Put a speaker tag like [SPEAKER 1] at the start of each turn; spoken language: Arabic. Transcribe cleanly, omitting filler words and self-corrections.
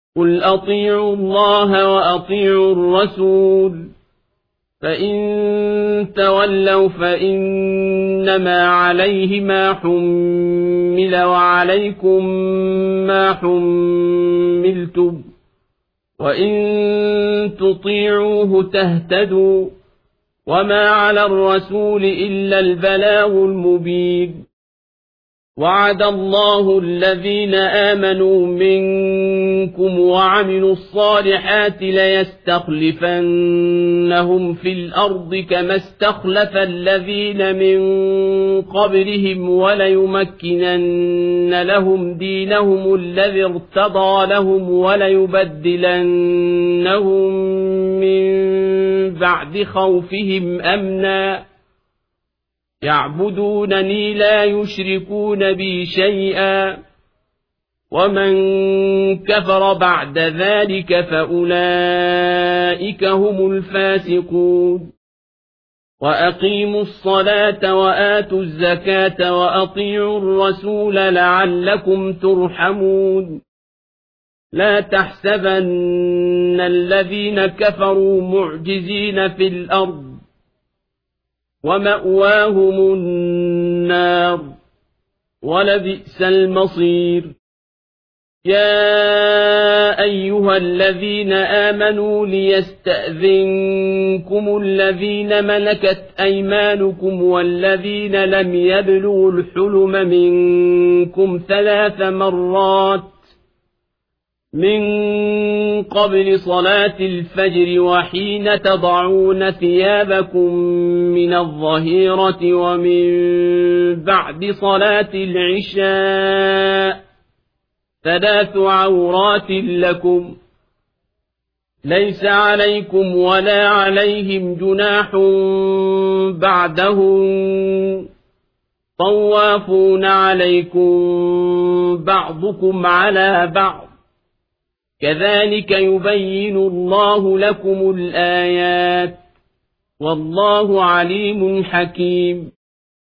[SPEAKER 1] قل أطيعوا الله وأطيعوا الرسول فإن تولوا فإنما عليه ما حمل وعليكم ما حملتم وإن تطيعوه تهتدوا وما على الرسول إلا البلاغ المبين وعد الله الذين آمنوا منكم وعملوا الصالحات ليستخلفنهم في الأرض كما استخلف الذين من قبلهم وليمكنن لهم دينهم الذي ارتضى لهم وليبدلنهم من بعد خوفهم أمنا يعبدونني لا يشركون بي شيئا ومن كفر بعد ذلك فأولئك هم الفاسقون وأقيموا الصلاة وآتوا الزكاة وأطيعوا الرسول لعلكم ترحمون لا تحسبن الذين كفروا معجزين في الأرض ومأواهم النار ولبئس المصير يا أيها الذين آمنوا ليستأذنكم الذين ملكت أيمانكم والذين لم يبلغوا الحلم منكم 3 مرات من قبل صلاة الفجر وحين تضعون ثيابكم من الظهيرة ومن بعد صلاة العشاء 3 عورات لكم ليس عليكم ولا عليهم جناح بعدهم طوافون عليكم بعضكم على بعض كذلك يبين الله لكم الآيات والله عليم حكيم